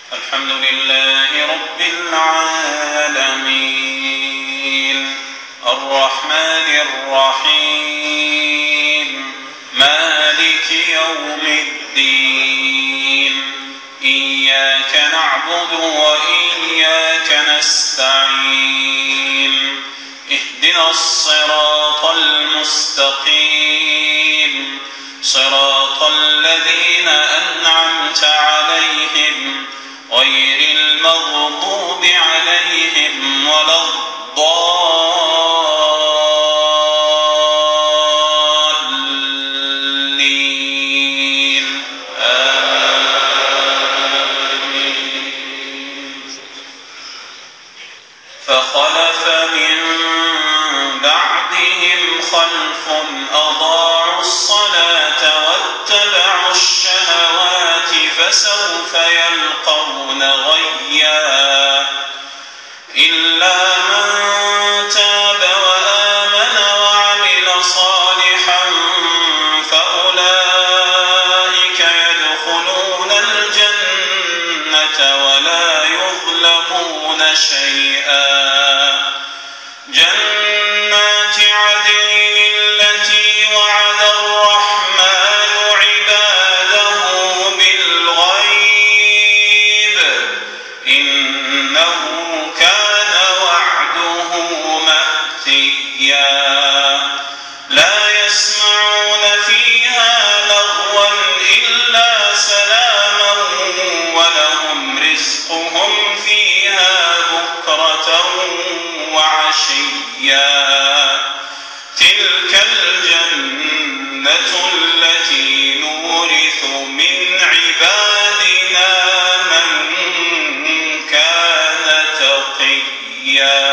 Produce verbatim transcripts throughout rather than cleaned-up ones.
الحمد لله رب العالمين الرحمن الرحيم مالك يوم الدين إياك نعبد وإياك نستعين اهدنا الصراط المستقيم صراط الذين أنعمت عليهم غير المغضوب عليهم ولا الضالين آمين. فخلف من بعدهم خلف أضاعوا الصلاة واتبعوا الشهوات فسوف يلقون غيا إلا من تاب وآمن وعمل صالحا فأولئك يدخلون الجنة ولا يظلمون شيئا جنات عدن التي وعد الرحمن عباده بالغيب إنه كان وعده مأتيا لا يسمعون فيها لغوا إلا سلاما ولهم رزقهم فيها بكرة وعشيا تلك الجنة التي نورث من عبادنا من كان تقيا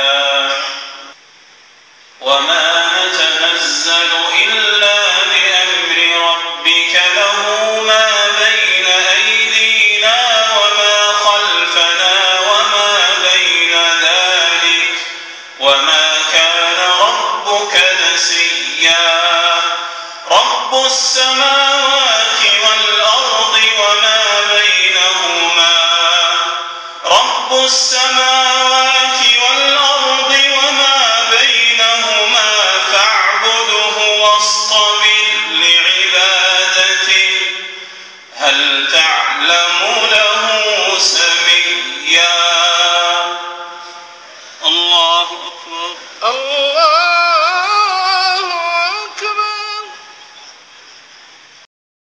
وما نتنزل إلا بأمر ربك له ما بين أيدينا وما خلفنا وما بين ذلك وما كان ربك نسيا رب السماوات والأرض وما بينهما رب السماوات والأرض وما بينهما فاعبده واصطبر لعبادته هل تعلم له سميا